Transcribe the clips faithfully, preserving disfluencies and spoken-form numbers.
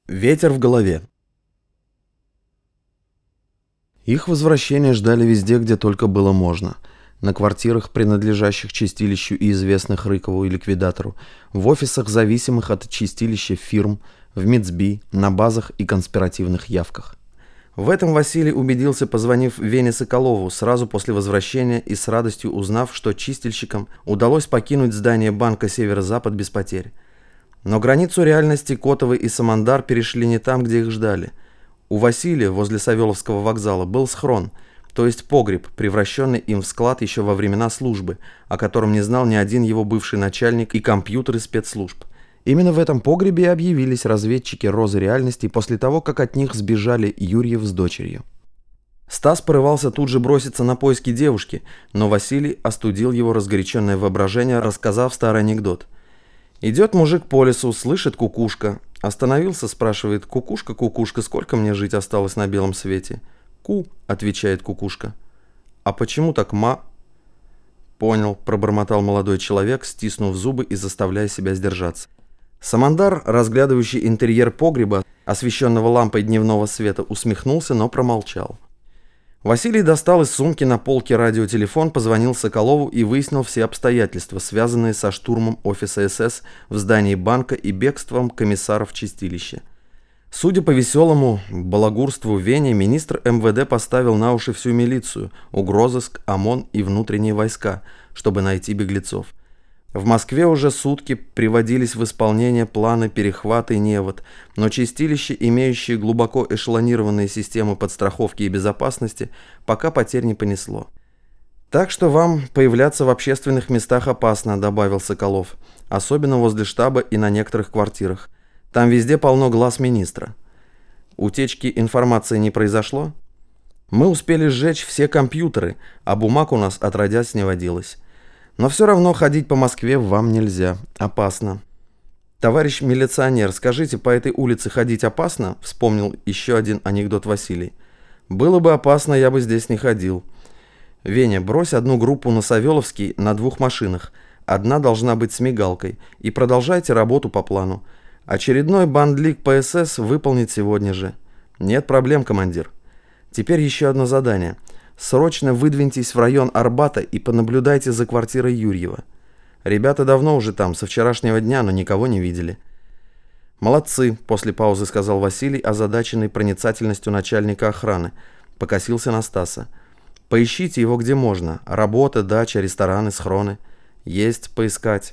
Ветер в голове. Их возвращение ждали везде, где только было можно. На квартирах, принадлежащих чистилищу и известных Рыкову и ликвидатору, в офисах, зависимых от чистилища фирм, в МИЦБИ, на базах и конспиративных явках. В этом Василий убедился, позвонив Вене Соколову сразу после возвращения и с радостью узнав, что чистильщикам удалось покинуть здание банка «Северо-Запад» без потерь. Но границу реальности Котовы и Самандар перешли не там, где их ждали. У Василия возле Савеловского вокзала был схрон, то есть погреб, превращенный им в склад еще во времена службы, о котором не знал ни один его бывший начальник и компьютеры спецслужб. Именно в этом погребе и объявились разведчики «Розы реальности» после того, как от них сбежали Юрьев с дочерью. Стас порывался тут же броситься на поиски девушки, но Василий остудил его разгоряченное воображение, рассказав старый анекдот. Идет мужик по лесу, слышит кукушка. Остановился, спрашивает: «Кукушка, кукушка, сколько мне жить осталось на белом свете?» «Ку», — отвечает кукушка. «А почему так ма?» «Понял», — пробормотал молодой человек, стиснув зубы и заставляя себя сдержаться. Самандар, разглядывающий интерьер погреба, освещенного лампой дневного света, усмехнулся, но промолчал. Василий достал из сумки на полке радиотелефон, позвонил Соколову и выяснил все обстоятельства, связанные со штурмом офиса СС в здании банка и бегством комиссаров чистилища. Судя по веселому балагурству в Вене, министр эм вэ дэ поставил на уши всю милицию, угрозыск, ОМОН и внутренние войска, чтобы найти беглецов. В Москве уже сутки приводились в исполнение планы перехвата и невод, но чистилища, имеющие глубоко эшелонированные системы подстраховки и безопасности, пока потерь не понесло. «Так что вам появляться в общественных местах опасно», — добавил Соколов, «особенно возле штаба и на некоторых квартирах. Там везде полно глаз министра». «Утечки информации не произошло?» «Мы успели сжечь все компьютеры, а бумаг у нас отродясь не водилось. Но все равно ходить по Москве вам нельзя. Опасно». «Товарищ милиционер, скажите, по этой улице ходить опасно?» — вспомнил еще один анекдот Василий. «Было бы опасно, я бы здесь не ходил». «Веня, брось одну группу на Савеловский на двух машинах. Одна должна быть с мигалкой. И продолжайте работу по плану. Очередной бандлик по эс эс выполнить сегодня же». «Нет проблем, командир». «Теперь еще одно задание. Срочно выдвиньтесь в район Арбата и понаблюдайте за квартирой Юрьева. Ребята давно уже там, со вчерашнего дня, но никого не видели». «Молодцы», — после паузы сказал Василий, озадаченный проницательностью начальника охраны. Покосился на Стаса. «Поищите его где можно. Работа, дача, рестораны, схроны». «Есть, поискать».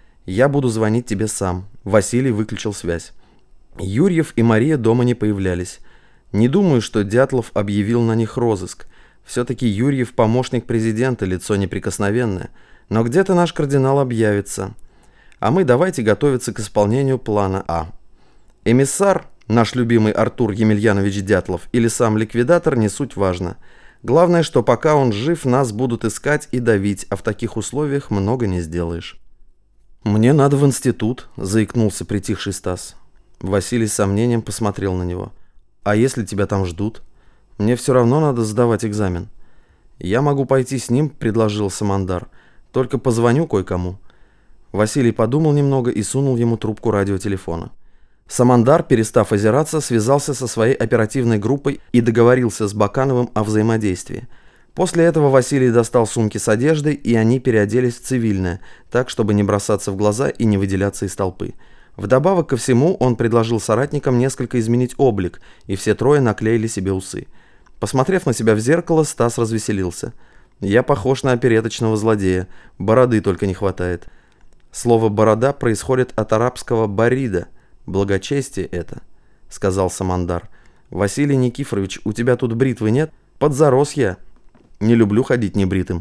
«Я буду звонить тебе сам». Василий выключил связь. Юрьев и Мария дома не появлялись. Не думаю, что Дятлов объявил на них розыск. Все-таки Юрьев помощник президента, лицо неприкосновенное. Но где-то наш кардинал объявится. А мы давайте готовиться к исполнению плана А. Эмиссар, наш любимый Артур Емельянович Дятлов, или сам ликвидатор, не суть важно. Главное, что пока он жив, нас будут искать и давить, а в таких условиях много не сделаешь. «Мне надо в институт», — заикнулся притихший Стас. Василий с сомнением посмотрел на него. «А если тебя там ждут? Мне все равно надо сдавать экзамен». «Я могу пойти с ним», — предложил Самандар. «Только позвоню кое-кому». Василий подумал немного и сунул ему трубку радиотелефона. Самандар, перестав озираться, связался со своей оперативной группой и договорился с Бакановым о взаимодействии. После этого Василий достал сумки с одеждой, и они переоделись в цивильное, так, чтобы не бросаться в глаза и не выделяться из толпы. Вдобавок ко всему, он предложил соратникам несколько изменить облик, и все трое наклеили себе усы. Посмотрев на себя в зеркало, Стас развеселился. «Я похож на опереточного злодея, бороды только не хватает». Слово «борода» происходит от арабского «барида», благочестие это, — сказал Самандар. «Василий Никифорович, у тебя тут бритвы нет? Подзарос я. Не люблю ходить небритым».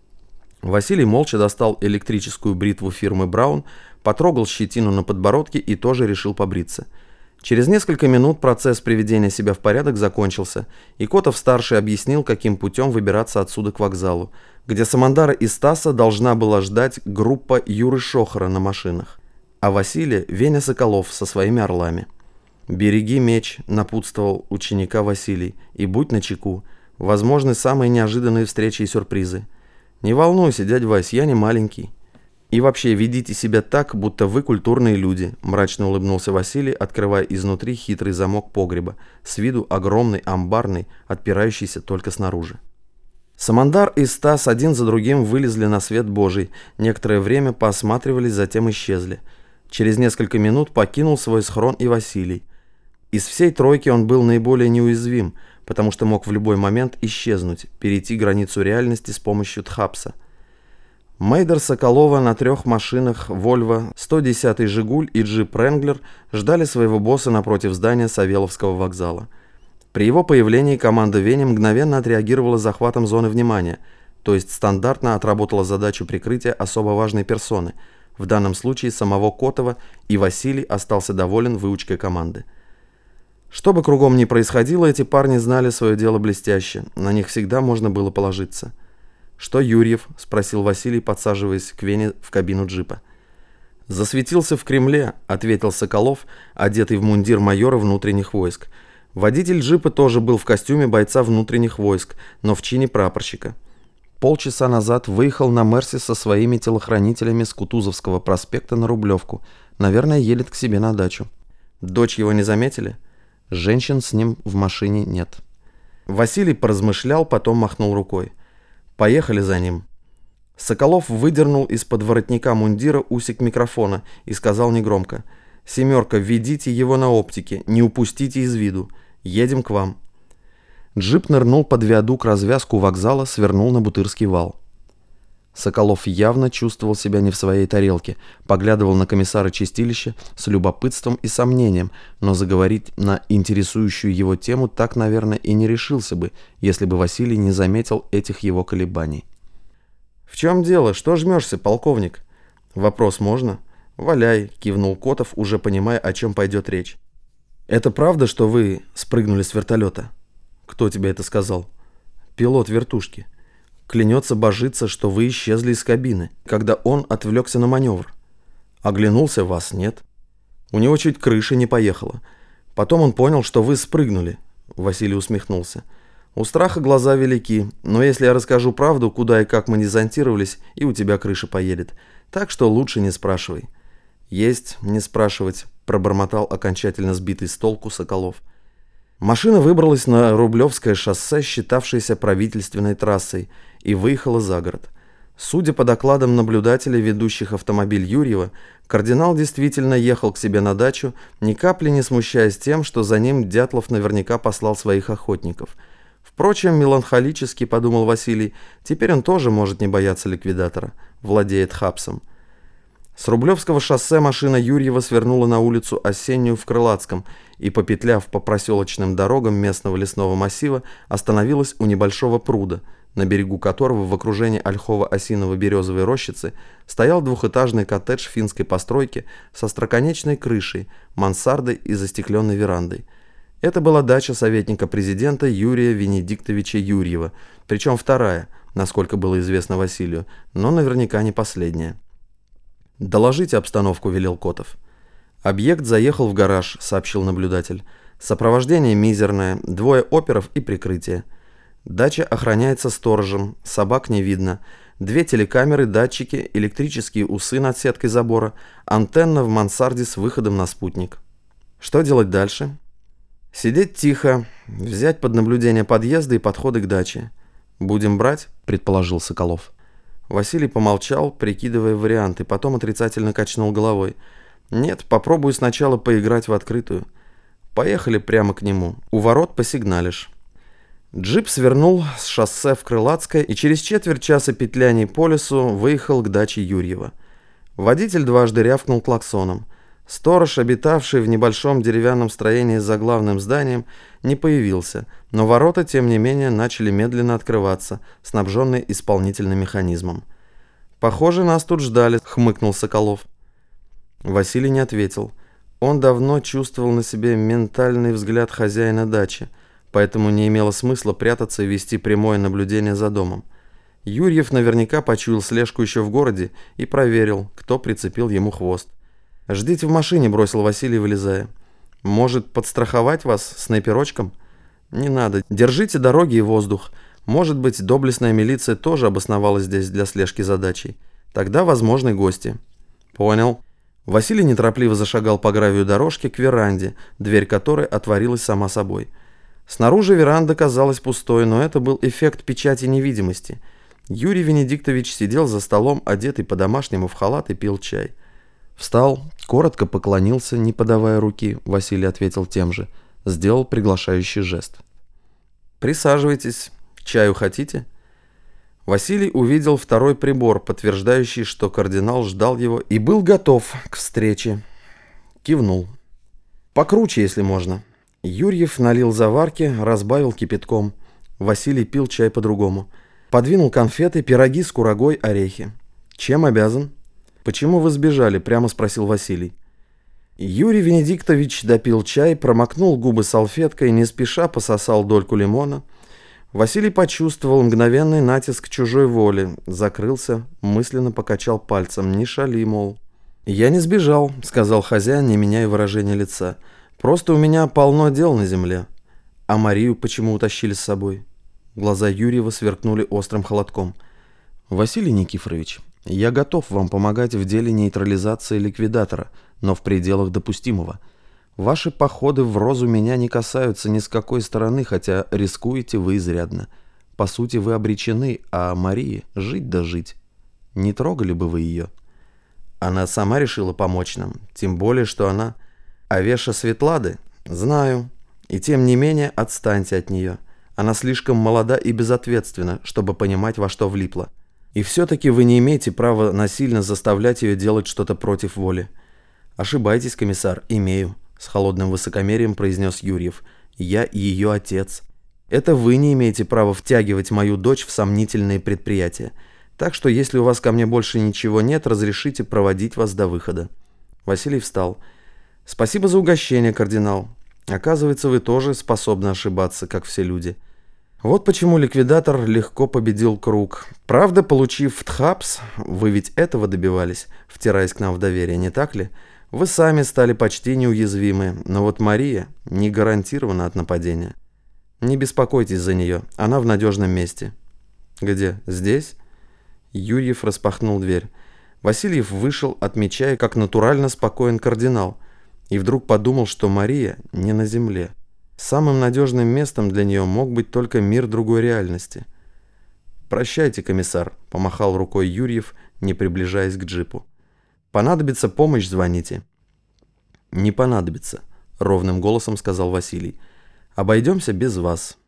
Василий молча достал электрическую бритву фирмы «Браун», потрогал щетину на подбородке и тоже решил побриться. Через несколько минут процесс приведения себя в порядок закончился, и Котов-старший объяснил, каким путем выбираться отсюда к вокзалу, где Самандара и Стаса должна была ждать группа Юры Шохора на машинах, а Василия — Веня Соколов со своими орлами. «Береги меч», — напутствовал ученика Василий, — «и будь начеку. Возможны самые неожиданные встречи и сюрпризы». «Не волнуйся, дядь Вась, я не маленький». И вообще, ведите себя так, будто вы культурные люди», – мрачно улыбнулся Василий, открывая изнутри хитрый замок погреба, с виду огромный, амбарный, отпирающийся только снаружи. Самандар и Стас один за другим вылезли на свет Божий, некоторое время поосматривались, затем исчезли. Через несколько минут покинул свой схрон и Василий. Из всей тройки он был наиболее неуязвим, потому что мог в любой момент исчезнуть, перейти границу реальности с помощью Тхапса. Мейдер Соколова на трех машинах Volvo, сто десятый «Жигуль» и джип «Ренглер» ждали своего босса напротив здания Савеловского вокзала. При его появлении команда Вени мгновенно отреагировала захватом зоны внимания, то есть стандартно отработала задачу прикрытия особо важной персоны, в данном случае самого Котова, и Василий остался доволен выучкой команды. Что бы кругом ни происходило, эти парни знали свое дело блестяще, на них всегда можно было положиться. «Что Юрьев?» – спросил Василий, подсаживаясь к Вене в кабину джипа. «Засветился в Кремле», – ответил Соколов, одетый в мундир майора внутренних войск. Водитель джипа тоже был в костюме бойца внутренних войск, но в чине прапорщика. Полчаса назад выехал на Мерсе со своими телохранителями с Кутузовского проспекта на Рублевку. Наверное, едет к себе на дачу. Дочь его не заметили? Женщин с ним в машине нет. Василий поразмышлял, потом махнул рукой. Поехали за ним. Соколов выдернул из-под воротника мундира усик микрофона и сказал негромко: «Семерка, ведите его на оптике, не упустите из виду. Едем к вам». Джип нырнул под виадук-развязку вокзала, свернул на Бутырский вал. Соколов явно чувствовал себя не в своей тарелке, поглядывал на комиссара чистилища с любопытством и сомнением, но заговорить на интересующую его тему так, наверное, и не решился бы, если бы Василий не заметил этих его колебаний. «В чем дело? Что жмешься, полковник?» «Вопрос можно?» «Валяй», — кивнул Котов, уже понимая, о чем пойдет речь. «Это правда, что вы спрыгнули с вертолета?» «Кто тебе это сказал?» «Пилот вертушки. Клянется божиться, что вы исчезли из кабины, когда он отвлекся на маневр. Оглянулся, вас нет. У него чуть крыша не поехала. Потом он понял, что вы спрыгнули». Василий усмехнулся. «У страха глаза велики, но если я расскажу правду, куда и как мы десантировались, и у тебя крыша поедет. Так что лучше не спрашивай». «Есть, не спрашивать», – пробормотал окончательно сбитый с толку Соколов. Машина выбралась на Рублевское шоссе, считавшееся правительственной трассой, и выехала за город. Судя по докладам наблюдателей, ведущих автомобиль Юрьева, кардинал действительно ехал к себе на дачу, ни капли не смущаясь тем, что за ним Дятлов наверняка послал своих охотников. Впрочем, меланхолически подумал Василий, теперь он тоже может не бояться ликвидатора, владеет Хапсом. С Рублевского шоссе машина Юрьева свернула на улицу Осеннюю в Крылатском и, попетляв по проселочным дорогам местного лесного массива, остановилась у небольшого пруда, на берегу которого в окружении ольхово-осиново-березовой рощицы стоял двухэтажный коттедж финской постройки со остроконечной крышей, мансардой и застекленной верандой. Это была дача советника президента Юрия Венедиктовича Юрьева, причем вторая, насколько было известно Василию, но наверняка не последняя. «Доложите обстановку», — велел Котов. «Объект заехал в гараж», — сообщил наблюдатель. «Сопровождение мизерное, двое оперов и прикрытие. Дача охраняется сторожем, собак не видно. Две телекамеры, датчики, электрические усы над сеткой забора, антенна в мансарде с выходом на спутник. Что делать дальше?» «Сидеть тихо, взять под наблюдение подъезды и подходы к даче». «Будем брать?» — предположил Соколов. Василий помолчал, прикидывая варианты, потом отрицательно качнул головой. «Нет, попробую сначала поиграть в открытую». «Поехали прямо к нему. У ворот посигналишь». Джип свернул с шоссе в Крылатское и через четверть часа петляний по лесу выехал к даче Юрьева. Водитель дважды рявкнул клаксоном. Сторож, обитавший в небольшом деревянном строении за главным зданием, не появился, но ворота, тем не менее, начали медленно открываться, снабженные исполнительным механизмом. «Похоже, нас тут ждали», — хмыкнул Соколов. Василий не ответил. Он давно чувствовал на себе ментальный взгляд хозяина дачи, поэтому не имело смысла прятаться и вести прямое наблюдение за домом. Юрьев наверняка почуял слежку еще в городе и проверил, кто прицепил ему хвост. «Ждите в машине», — бросил Василий, вылезая. «Может, подстраховать вас снайперочком?» «Не надо. Держите дороги и воздух. Может быть, доблестная милиция тоже обосновалась здесь для слежки за дачей. Тогда возможны гости. Понял. Василий неторопливо зашагал по гравию дорожки к веранде, дверь которой отворилась сама собой. Снаружи веранда казалась пустой, но это был эффект печати невидимости. Юрий Венедиктович сидел за столом, одетый по-домашнему в халат, и пил чай. Встал, коротко поклонился, не подавая руки. Василий ответил тем же. Сделал приглашающий жест. «Присаживайтесь. Чаю хотите?» Василий увидел второй прибор, подтверждающий, что кардинал ждал его и был готов к встрече. Кивнул. «Покруче, если можно». Юрьев налил заварки, разбавил кипятком. Василий пил чай по-другому. Подвинул конфеты, пироги с курагой, орехи. «Чем обязан?» «Почему вы сбежали?» — прямо спросил Василий. Юрий Венедиктович допил чай, промокнул губы салфеткой, не спеша пососал дольку лимона. Василий почувствовал мгновенный натиск чужой воли, закрылся, мысленно покачал пальцем. «Не шали, мол». «Я не сбежал», — сказал хозяин, не меняя выражения лица. «Просто у меня полно дел на земле». «А Марию почему утащили с собой?» Глаза Юрьева сверкнули острым холодком. «Василий Никифорович, я готов вам помогать в деле нейтрализации ликвидатора, но в пределах допустимого. Ваши походы в Розу меня не касаются ни с какой стороны, хотя рискуете вы изрядно. По сути, вы обречены, а Марии жить да жить. Не трогали бы вы ее?» «Она сама решила помочь нам, тем более, что она Авеша Светлады. Знаю. И тем не менее отстаньте от нее. Она слишком молода и безответственна, чтобы понимать, во что влипла. И все-таки вы не имеете права насильно заставлять ее делать что-то против воли». «Ошибаетесь, комиссар, имею», — с холодным высокомерием произнес Юрьев. «Я ее отец. Это вы не имеете права втягивать мою дочь в сомнительные предприятия. Так что, если у вас ко мне больше ничего нет, разрешите проводить вас до выхода». Василий встал. «Спасибо за угощение, кардинал. Оказывается, вы тоже способны ошибаться, как все люди. Вот почему ликвидатор легко победил круг. Правда, получив ТХАПС, вы ведь этого добивались, втираясь к нам в доверие, не так ли? Вы сами стали почти неуязвимы, но вот Мария не гарантирована от нападения. Не беспокойтесь за нее, она в надежном месте». «Где? Здесь?» Юрьев распахнул дверь. Васильев вышел, отмечая, как натурально спокоен кардинал, и вдруг подумал, что Мария не на земле. Самым надежным местом для нее мог быть только мир другой реальности. «Прощайте, комиссар», — помахал рукой Юрьев, не приближаясь к джипу. «Понадобится помощь, звоните». «Не понадобится», — ровным голосом сказал Василий. «Обойдемся без вас».